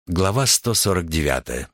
Глава 149.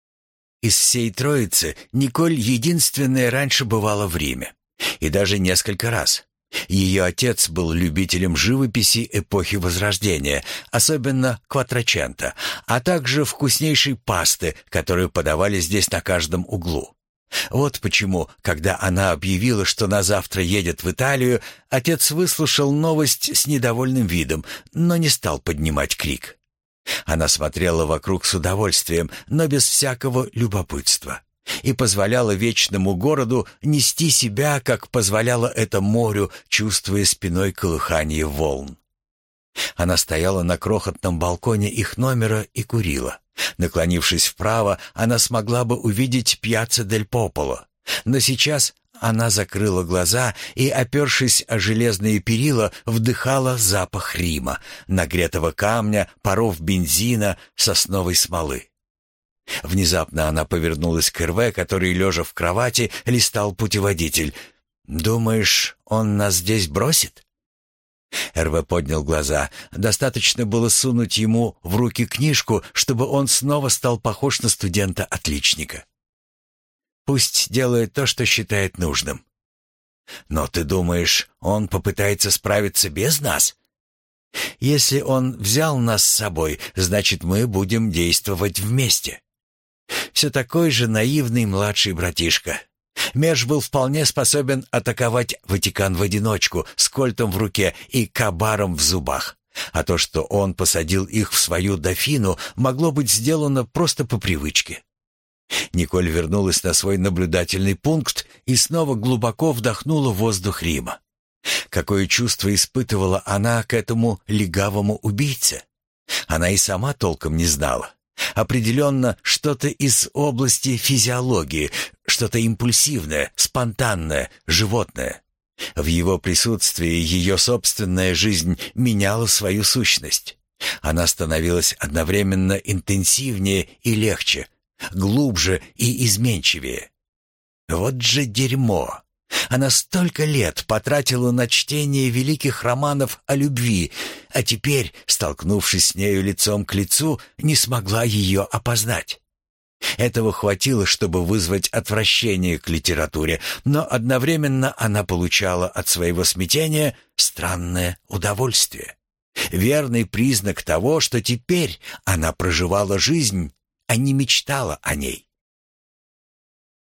Из всей троицы Николь единственная раньше бывала в Риме. И даже несколько раз. Ее отец был любителем живописи эпохи Возрождения, особенно Кватраченто, а также вкуснейшей пасты, которую подавали здесь на каждом углу. Вот почему, когда она объявила, что на завтра едет в Италию, отец выслушал новость с недовольным видом, но не стал поднимать крик. Она смотрела вокруг с удовольствием, но без всякого любопытства, и позволяла вечному городу нести себя, как позволяло это морю, чувствуя спиной колыхание волн. Она стояла на крохотном балконе их номера и курила. Наклонившись вправо, она смогла бы увидеть Пьяцца дель Пополо, но сейчас она закрыла глаза и, опершись о железные перила, вдыхала запах Рима, нагретого камня, паров бензина, сосновой смолы. Внезапно она повернулась к Эрве, который, лежа в кровати, листал путеводитель. «Думаешь, он нас здесь бросит?» Эрве поднял глаза. Достаточно было сунуть ему в руки книжку, чтобы он снова стал похож на студента-отличника. «Пусть делает то, что считает нужным». «Но ты думаешь, он попытается справиться без нас?» «Если он взял нас с собой, значит, мы будем действовать вместе». Все такой же наивный младший братишка. Меж был вполне способен атаковать Ватикан в одиночку, с кольтом в руке и кабаром в зубах. А то, что он посадил их в свою дофину, могло быть сделано просто по привычке. Николь вернулась на свой наблюдательный пункт и снова глубоко вдохнула воздух Рима. Какое чувство испытывала она к этому легавому убийце? Она и сама толком не знала. Определенно, что-то из области физиологии, что-то импульсивное, спонтанное, животное. В его присутствии ее собственная жизнь меняла свою сущность. Она становилась одновременно интенсивнее и легче, глубже и изменчивее. Вот же дерьмо! Она столько лет потратила на чтение великих романов о любви, а теперь, столкнувшись с нею лицом к лицу, не смогла ее опознать. Этого хватило, чтобы вызвать отвращение к литературе, но одновременно она получала от своего смятения странное удовольствие. Верный признак того, что теперь она проживала жизнь, а не мечтала о ней.